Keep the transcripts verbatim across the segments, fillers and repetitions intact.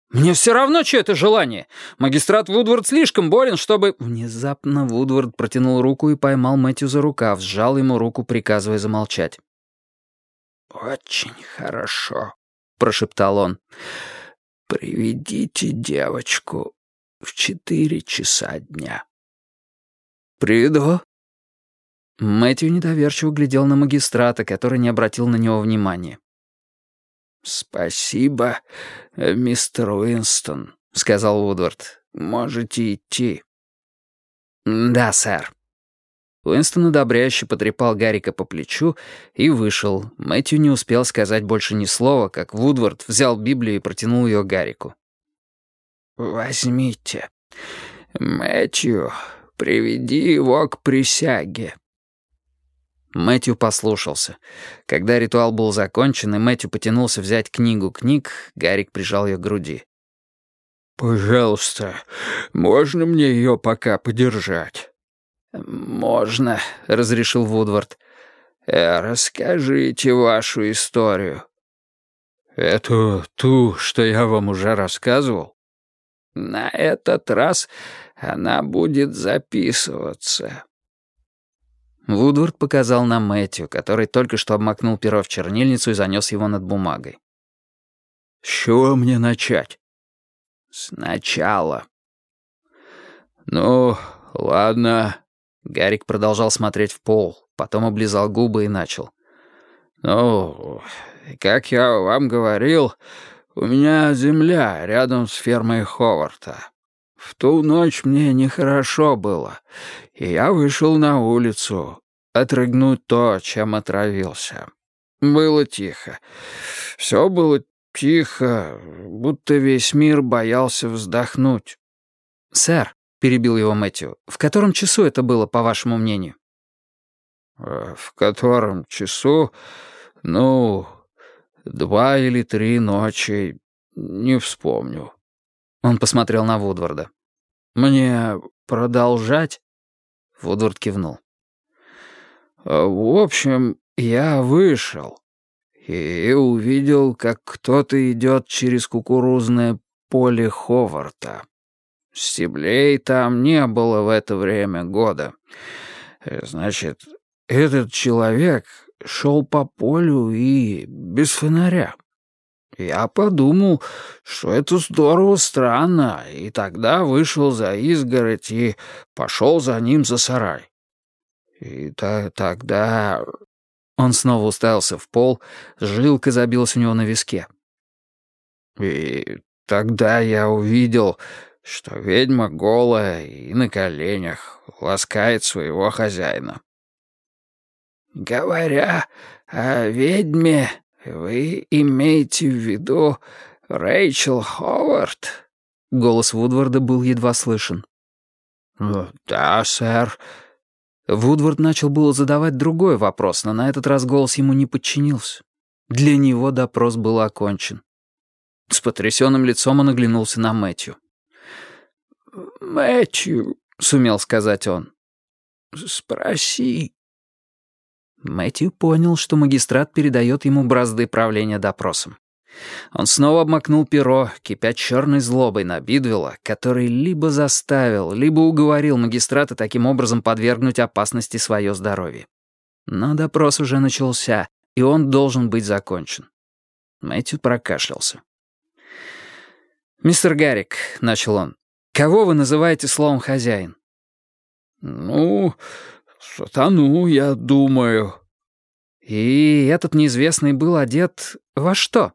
Мне все равно, чье это желание. Магистрат Вудвард слишком болен, чтобы...» Внезапно Вудвард протянул руку и поймал Мэтью за рукав, сжал ему руку, приказывая замолчать. «Очень хорошо», — прошептал он. «Приведите девочку в четыре часа дня». «Приведу». Мэтью недоверчиво глядел на магистрата, который не обратил на него внимания. «Спасибо, мистер Уинстон», — сказал Вудвард. «Можете идти». «Да, сэр». Уинстон одобряюще потрепал Гаррика по плечу и вышел. Мэтью не успел сказать больше ни слова, как Вудвард взял Библию и протянул ее Гаррику. «Возьмите. Мэтью, приведи его к присяге». Мэтью послушался. Когда ритуал был закончен, и Мэтью потянулся взять книгу книг, Гаррик прижал ее к груди. «Пожалуйста, можно мне ее пока подержать?» «Можно», — разрешил Вудвард. Э, «Расскажите вашу историю». «Это ту, что я вам уже рассказывал?» «На этот раз она будет записываться». Вудвард показал на Мэтью, который только что обмакнул перо в чернильницу и занес его над бумагой. «С чего мне начать?» «Сначала». «Ну, ладно». Гаррик продолжал смотреть в пол, потом облизал губы и начал. «Ну, как я вам говорил, у меня земля рядом с фермой Ховарта. В ту ночь мне нехорошо было, и я вышел на улицу отрыгнуть то, чем отравился. Было тихо. Все было тихо, будто весь мир боялся вздохнуть». «Сэр», — перебил его Мэтью, — «в котором часу это было, по вашему мнению?» «В котором часу? Ну, два или три ночи, не вспомню». Он посмотрел на Вудварда. «Мне продолжать?» Вудвард кивнул. «В общем, я вышел и увидел, как кто-то идет через кукурузное поле Ховарта. Стеблей там не было в это время года. Значит, этот человек шел по полю и без фонаря. Я подумал, что это здорово странно, и тогда вышел за изгородь и пошел за ним за сарай. И то тогда...» Он снова уставился в пол, жилка забилась у него на виске. «И тогда я увидел, что ведьма голая и на коленях ласкает своего хозяина». «Говоря о ведьме, вы имеете в виду Рэйчел Ховард?» Голос Вудварда был едва слышен. «Да, сэр». Вудвард начал было задавать другой вопрос, но на этот раз голос ему не подчинился. Для него допрос был окончен. С потрясенным лицом он оглянулся на Мэтью. «Мэтью», — сумел сказать он, — «спроси». Мэтью понял, что магистрат передает ему бразды правления допросом. Он снова обмакнул перо, кипя черной злобой на Бидвелла, который либо заставил, либо уговорил магистрата таким образом подвергнуть опасности свое здоровье. Но допрос уже начался, и он должен быть закончен. Мэтью прокашлялся. «Мистер Гаррик», — начал он, — «кого вы называете словом «хозяин»?» «Ну, сатану, я думаю». «И этот неизвестный был одет во что?»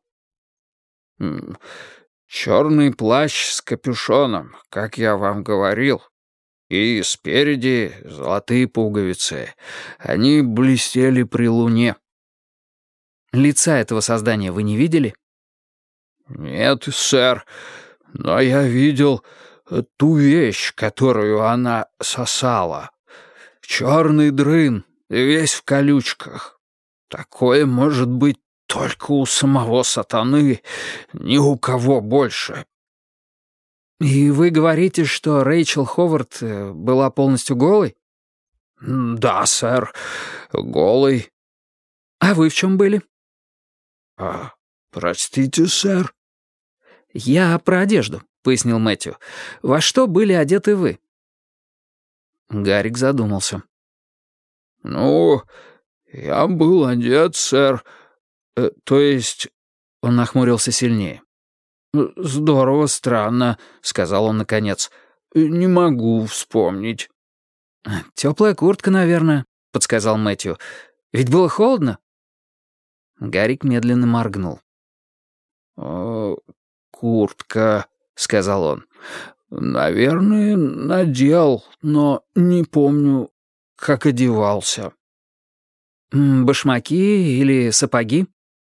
«Черный плащ с капюшоном, как я вам говорил. И спереди золотые пуговицы. Они блестели при луне». «Лица этого создания вы не видели?» «Нет, сэр, но я видел ту вещь, которую она сосала. Черный дрын, весь в колючках. Такое может быть только у самого сатаны, ни у кого больше». «И вы говорите, что Рэйчел Ховард была полностью голой?» «Да, сэр, голой». «А вы в чем были?» «А, простите, сэр?» «Я про одежду», — пояснил Мэтью. «Во что были одеты вы?» Гарик задумался. «Ну, я был одет, сэр. Э, то есть...» Он нахмурился сильнее. «Здорово странно», — сказал он наконец. «Не могу вспомнить». «Теплая куртка, наверное», — подсказал Мэтью. «Ведь было холодно?» Гарик медленно моргнул. «Э, «Куртка», — сказал он. «Наверное, надел, но не помню, как одевался». «Башмаки или сапоги?»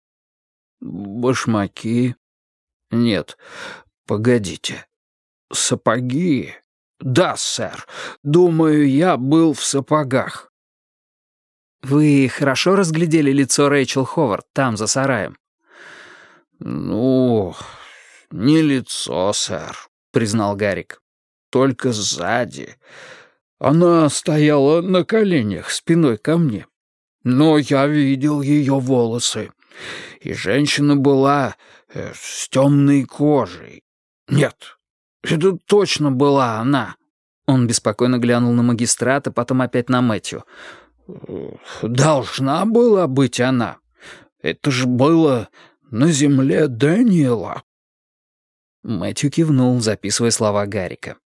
«Башмаки? Нет, погодите. Сапоги? Да, сэр. Думаю, я был в сапогах». «Вы хорошо разглядели лицо Рэйчел Ховард там, за сараем?» «Ну, не лицо, сэр», — признал Гарик. «Только сзади. Она стояла на коленях, спиной ко мне. Но я видел ее волосы. И женщина была э, с темной кожей. Нет, это точно была она». Он беспокойно глянул на магистрата, потом опять на Мэтью. «Должна была быть она. Это же было на земле Дэниела». Мэтью кивнул, записывая слова Гарика.